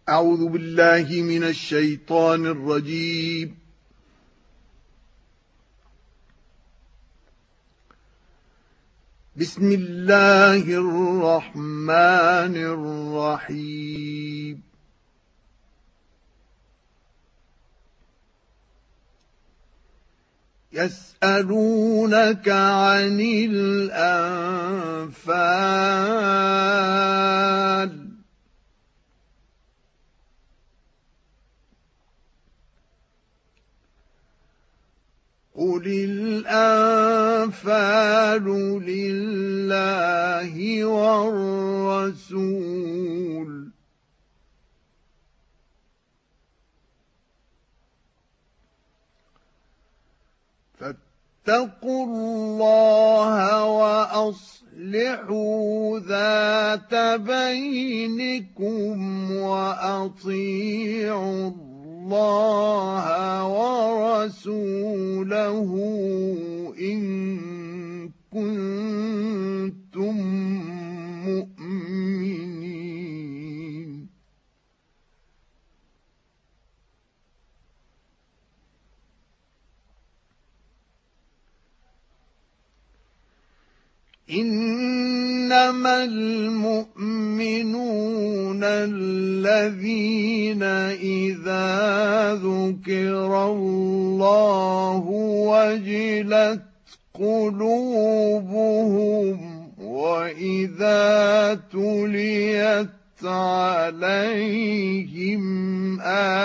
أعوذ بالله من الشيطان الرجيم. بسم الله الرحمن الرحيم. يسألونك عن الأنفال قل الأنفال لله والرسول فاتقوا الله وأصلحوا ذات بينكم وأطيعوا الله ورسوله إن كنتم مؤمنين. إنما المؤمنون الذين إذا ذكر الله وجلت قلوبهم وإذا تليت عليهم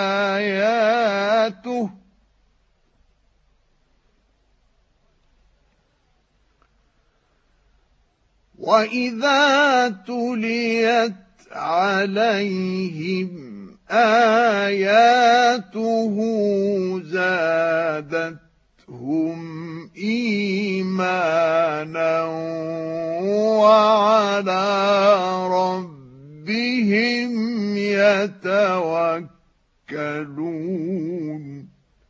آياته زادتهم إيمانا وعلى ربهم يتوكلون.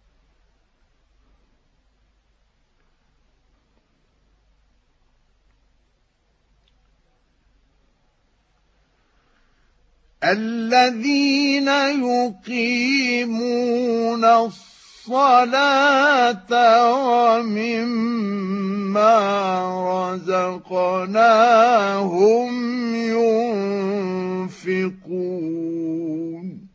الذين يقيمون الصلاة ومما رزقناهم ينفقون.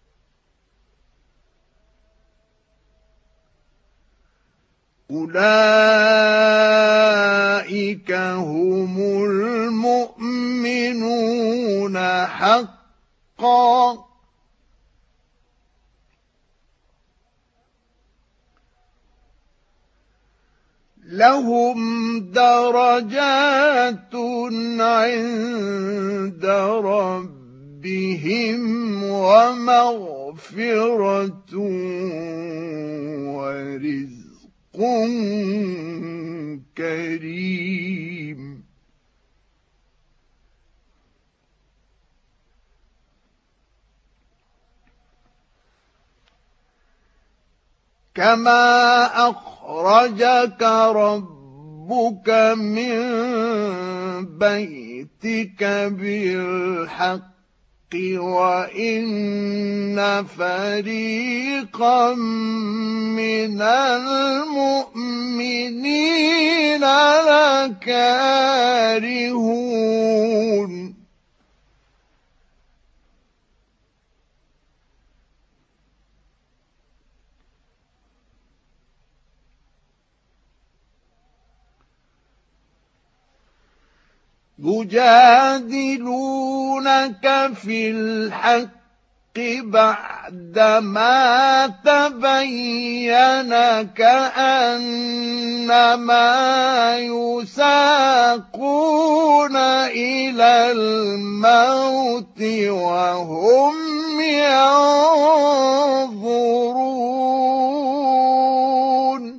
أولئك هم المؤمنون حقا لهم درجات عند ربهم ومغفرة ورزق كريم. كما أخرجك ربك من بيتك بالحق وإن فريقا من المؤمنين لكارهون. يجادلونك في الحق بعدما تبين كأنما يساقون إلى الموت وهم ينظرون.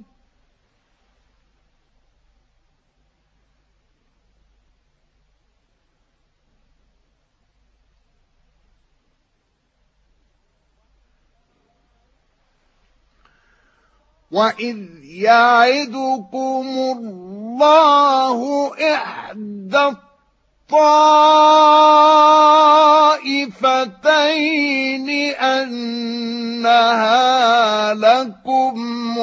وإذ يعدكم الله إحدى الطائفتين أنها لكم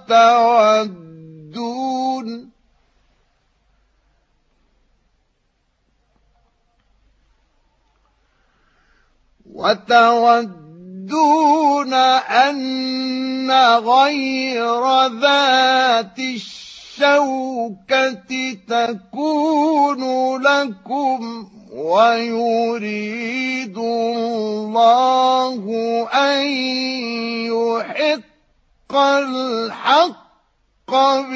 وتودون أن غير ذات الشوكة تكون لكم ويريد الله أن يحق الحق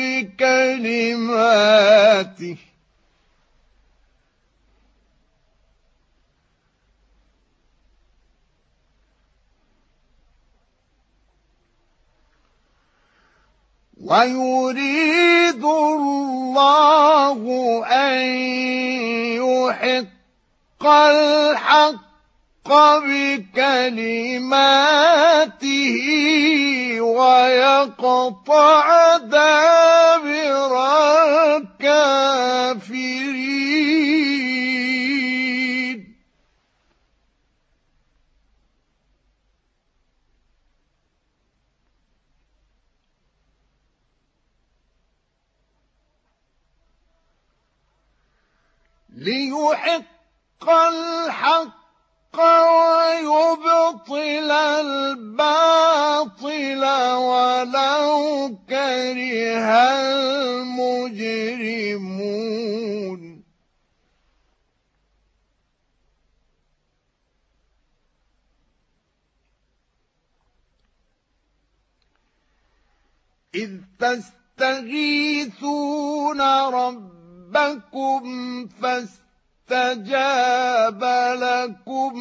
بكلماته ويريد الله أن يحق الحق بكلماته ويقطع دابر الكافرين ليحق الحق ويبطل الباطل ولو كره المجرمون إذ تستغيثون ربكم فاستجاب لكم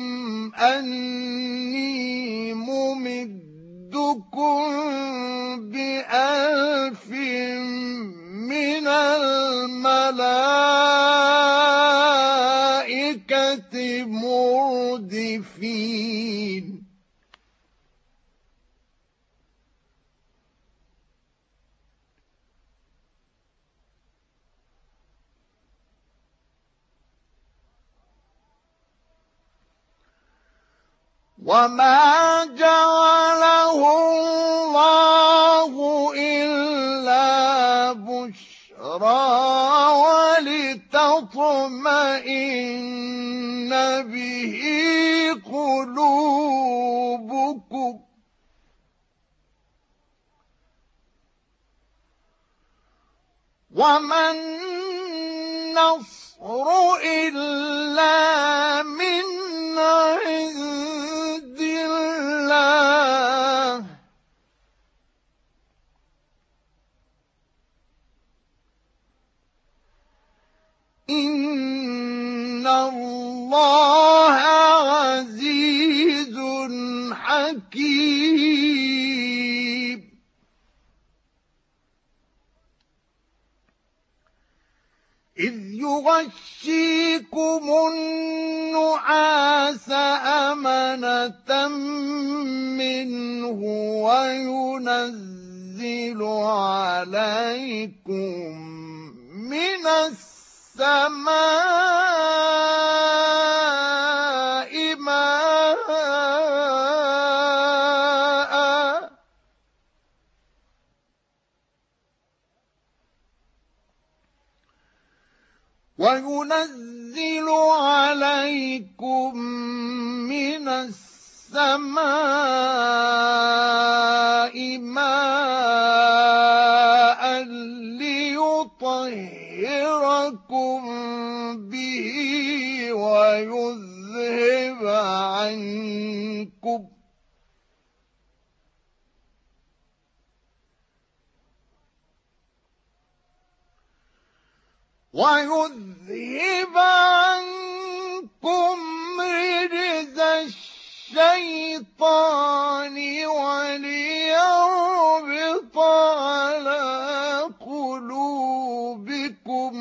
أني ممدكم ب1000 من الملائكة مردفين وما جعله الله إلا بشرى ولتطمئن به قلوبكم وما النصر إلا من عند الله إن الله عزيز حكيم إذ يغشيكم النعاس أمنة منه وينزل عليكم من السماء ماء وينزل عليكم من السماء ماء ليطهركم به ويذهب عنكم رجز الشيطان وليربط على قلوبكم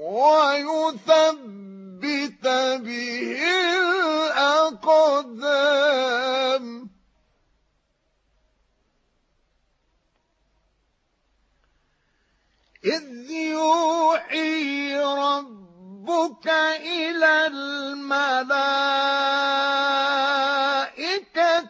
ويثبت به الأقدام إذ يوحي ربك إلى الملائكة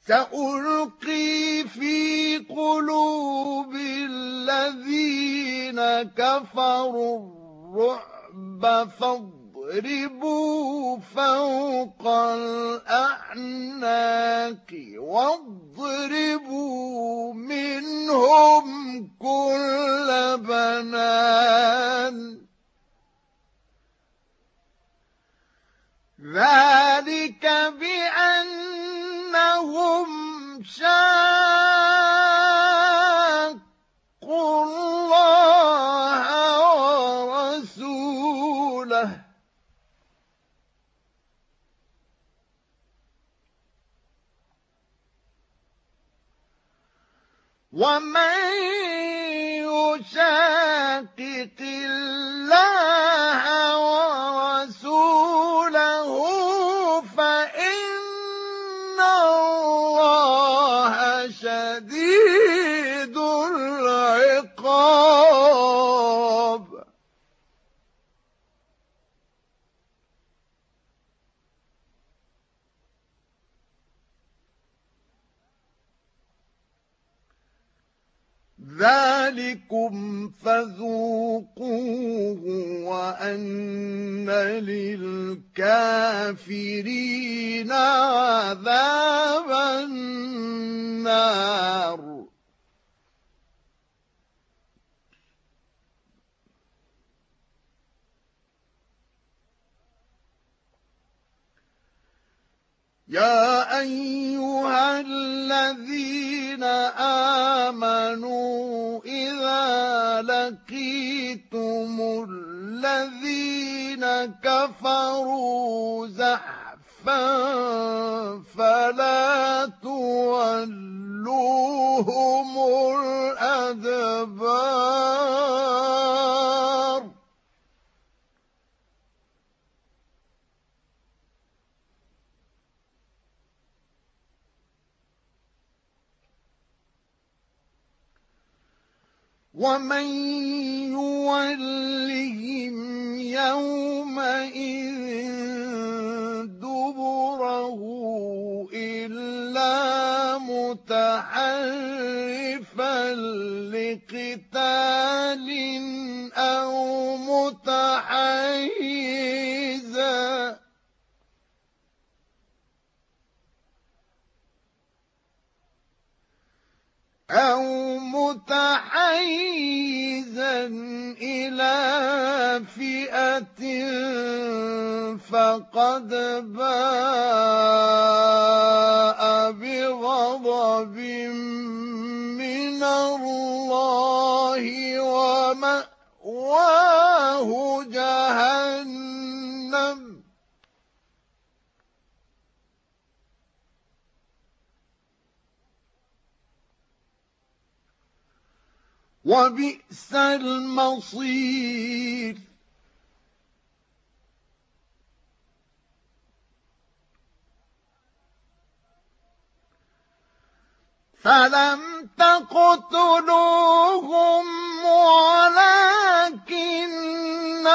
سألقي في قلوب الذين كفروا الرعب فاضربوا فوق الأعناق واضربوا منهم كل بنان ذلك بأنهم شاقوا الله ورسوله ومن يشاقق الله ورسوله فإن الله شديد العقاب ذلكم فذوقوه وأن للكافرين عذاب النار يا أيها الذين آمنوا إذا لقيتم الذين كفروا زحفا فلا تولوهم الأدبار ومن يولهم يومئذ دبره إلا متحرفا لقتال أو متحيزا إلى فئة فقد باء بغضب من الله ومأواه جهنم وبئس المصير فلم تقتلوهم ولكن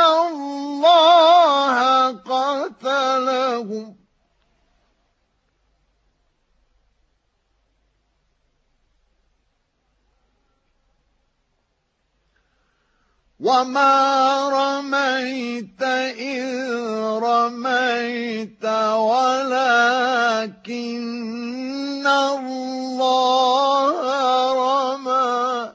الله قتلهم وما رميت إذ رميت ولكن الله رمى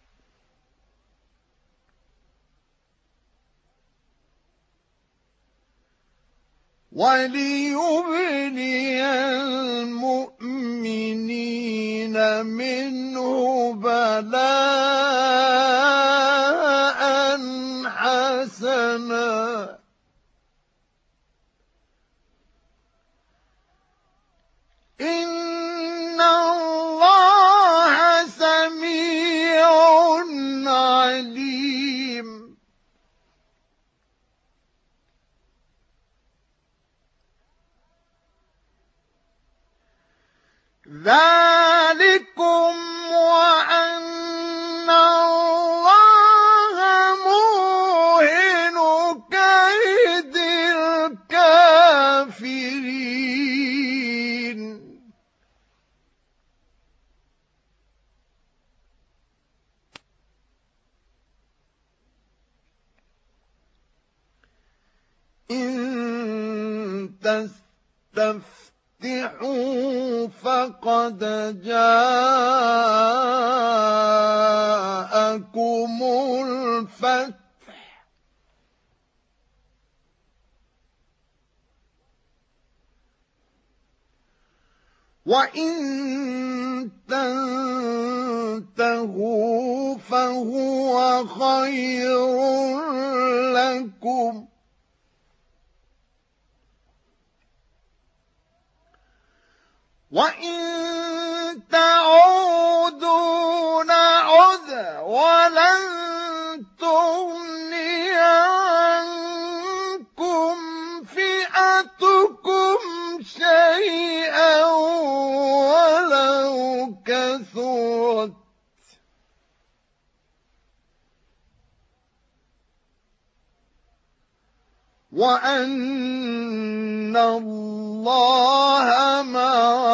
وليبلي المؤمنين منه بلاء حسنا إن الله سميع عليم ذلكم وأن الله موهن كيد الكافرين تستفتحوا فقد جاءكم الفتح وإن تنتهوا فهو خير لكم وإن تعودوا نعد ولن تغني عنكم فئتكم شيئا ولو كثرت وأن الله مع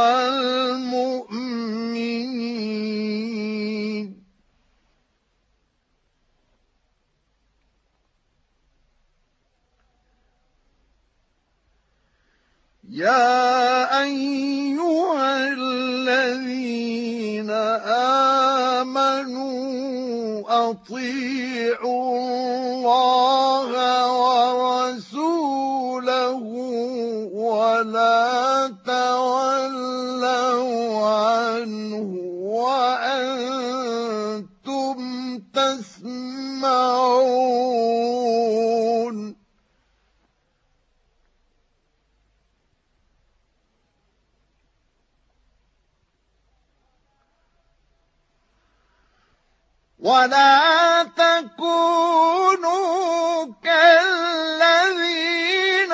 المؤمنين يا أيها الذين آمنوا أطيعوا الله ورسوله ولا تولوا عنه وأنتم تسمعون ولا تكونوا كالذين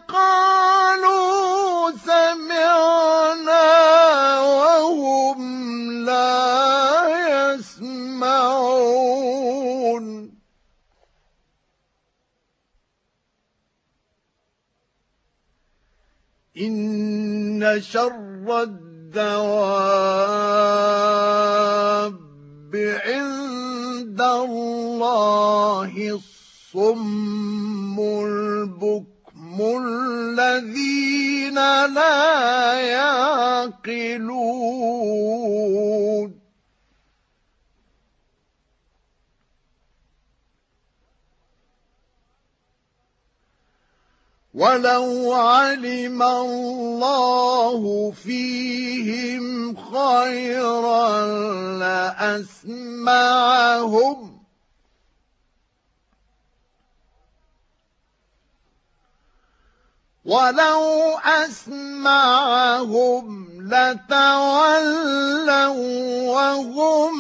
قالوا سمعنا وهم لا يسمعون إن شر الدواب عند الله الصم البكم الذين لا يعقلون ولو علم الله فيهم خيرا لأسمعهم ولو أسمعهم لتولوا وهم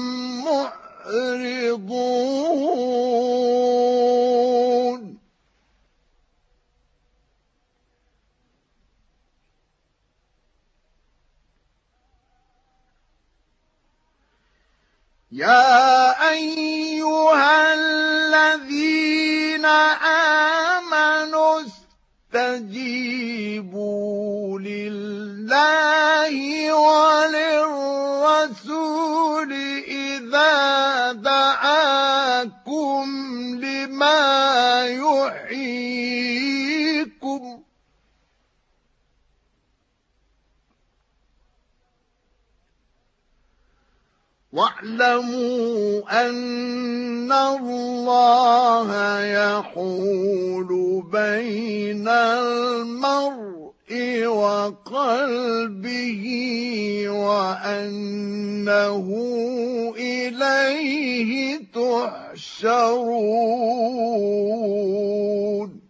معرضون يا أيها الذين آمنوا استجيبوا لله وللرسول إذا دعاكم لما يحييكم واعلموا أن الله يحول بين المرء وقلبه وأنه إليه تحشرون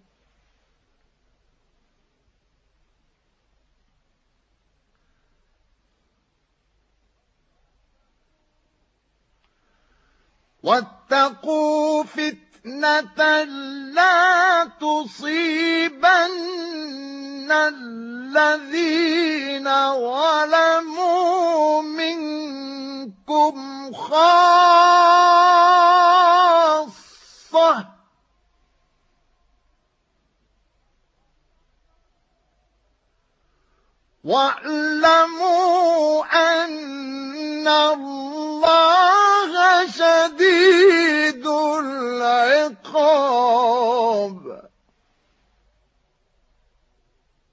واتقوا فتنة لا تصيبن الذين ظلموا منكم خاصة واعلموا أن الله شديد العقاب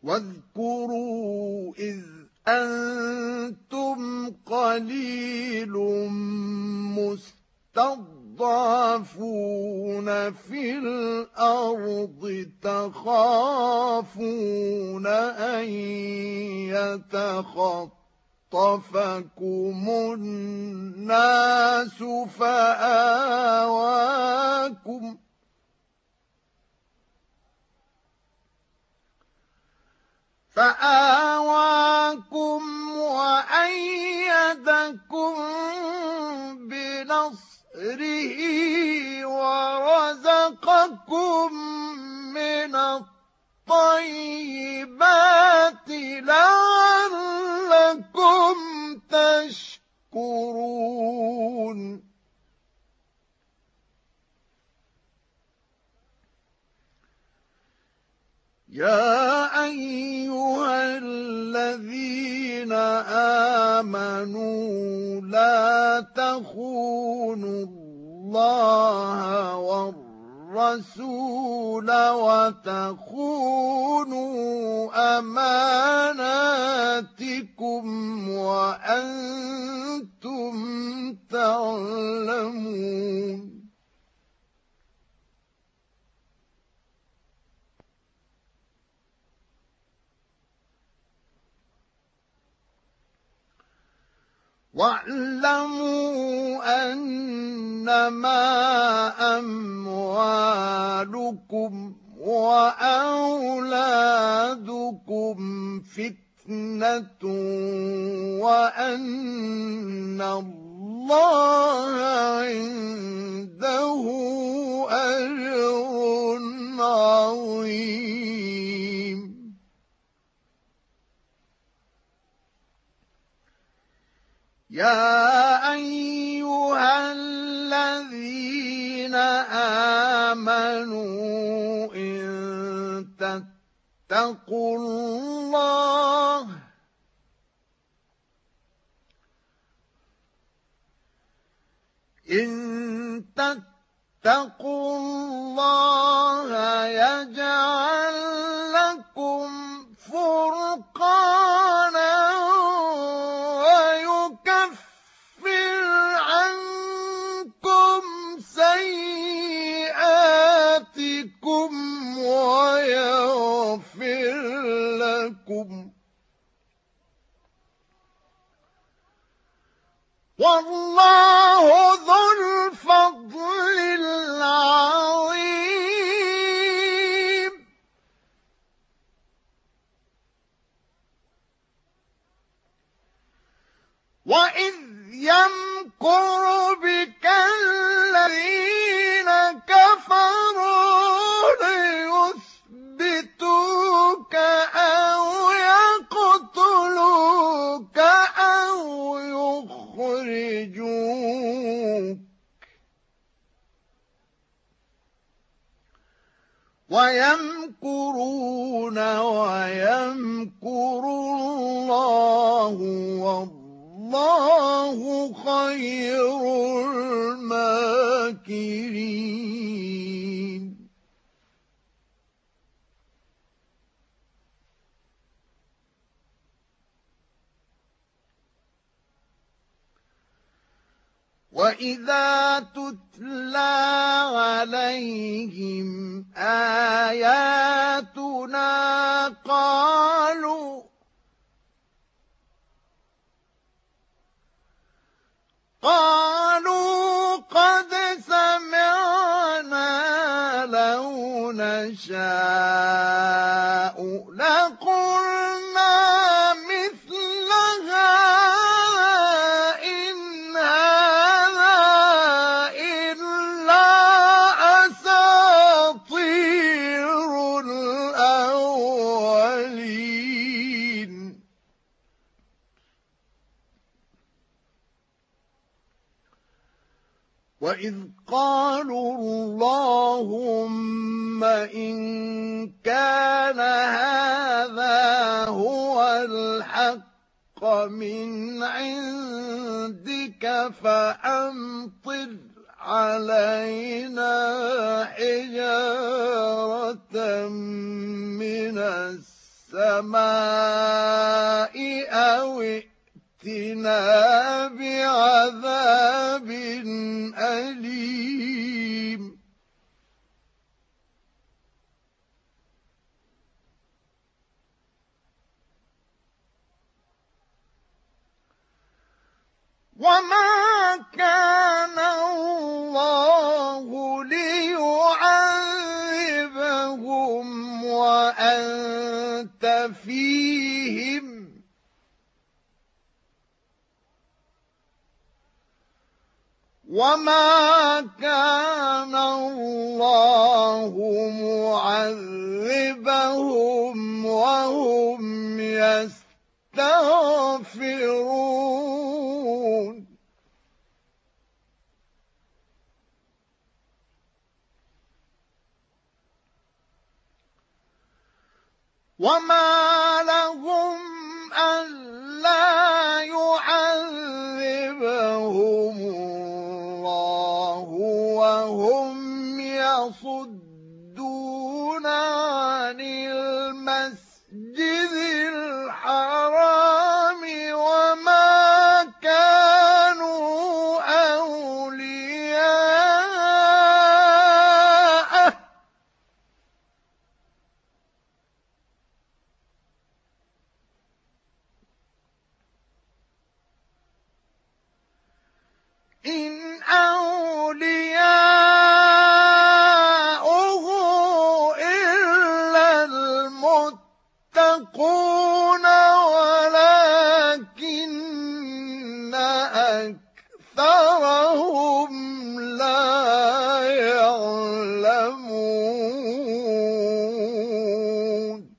واذكروا إذ أنتم قليل مستضعفون في الأرض تخافون أن يتخطفكم الناس فآواكم وأيدكم بنصره ورزقكم من الطيبات لعلكم تشكرون يا أيها الذين آمنوا لا تخونوا الله والرسول وتخونوا أماناتكم وأنتم تعلمون واعلموا أنما أموالكم وأولادكم فتنة وأن الله عنده أجر عظيم يا أيها الذين آمنوا إن تتقوا الله يجعل لكم فرقانا ويكفر عنكم سيئاتكم ويغفر لكم والله ذو الفضل العظيم وإذ يمكر بك الذين كفروا ليثبتوك أو يقتلوك أو يخرجوك ويمكرون ويمكر الله والله خير الماكرين وإذا تتلى عليهم آياتنا قالوا قد سمعنا لو نشاء لقلنا مثل هذا إن هذا إلا أساطير الأولين وإذ قالوا اللهم إن كان هذا هو الحق من عندك فأمطر علينا حجارة من السماء السماء أو ائتنا بعذاب أليم وما كان الله ليعذبهم وأنت فيهم وما كان الله معذبهم وهم يستغفرون وما لهم ألا يعذبهم الله وهم يصدون عن المسجد الحرام وما كانوا أولياءه إن أولياؤه إلا المتقون ولكن أكثرهم لا يعلمون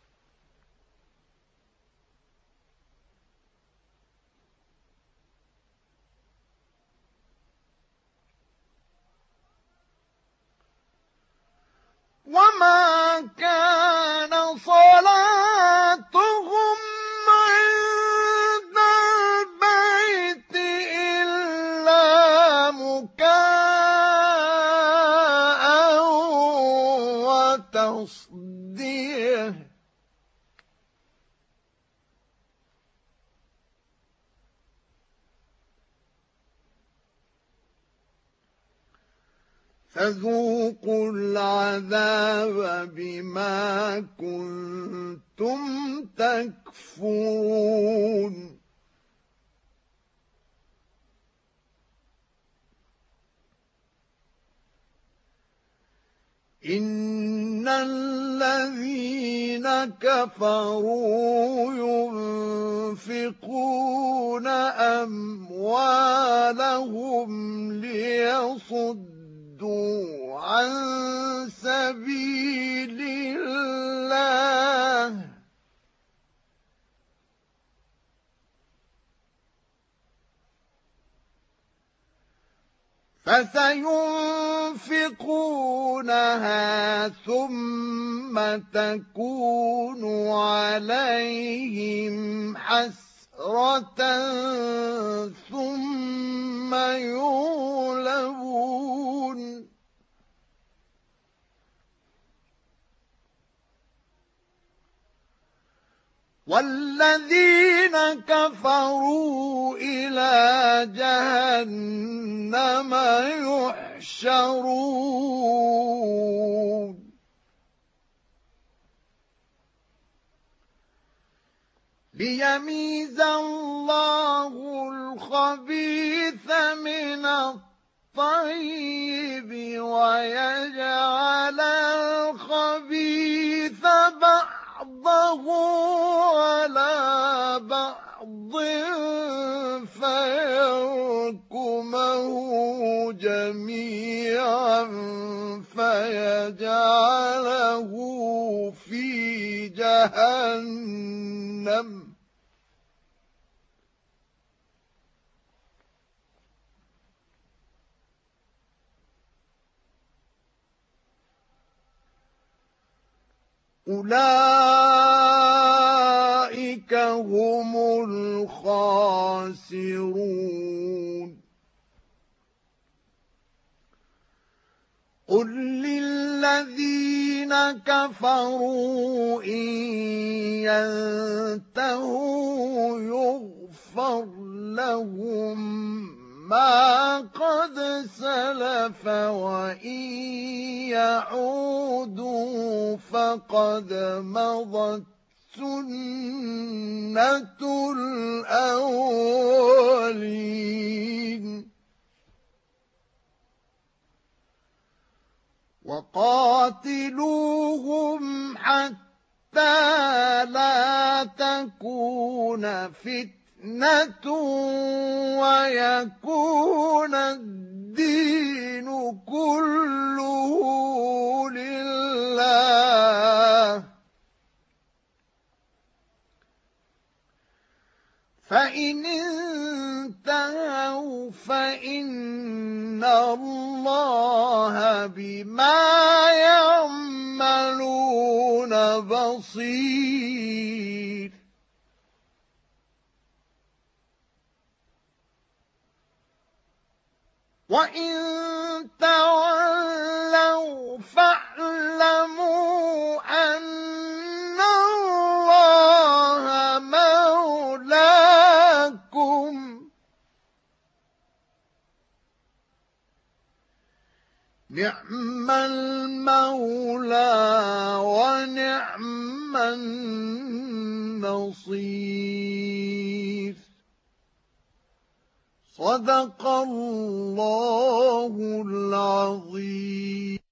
وما كان صلاتهم عند البيت إلا مكاء وتصديه فذوقوا العذاب بما كنتم تكفرون إن الذين كفروا ينفقون أموالهم ليصدوا عن سبيل الله فسينفقونها ثم تكون عليهم حسرة ثم يغلبون والذين كفروا إلى جهنم يحشرون ليميز الله الخبيث من الطيب ويجعل الخبيث بعضه على بعض فيركمه جميعا فيجعله في جهنم أولئك هم الخاسرون قل للذين كفروا إن ينتهوا يغفر لهم ما قد سلف وإن يعودوا فقد مضت سنة الأولين وقاتلوهم حتى لا تكون فتنة ويكون الدين كله لله فإن انتهوا فإن الله بما يعملون بصير وإن تولوا فاعلموا أن الله مولاكم نعم المولى ونعم النصير صدق الله العظيم.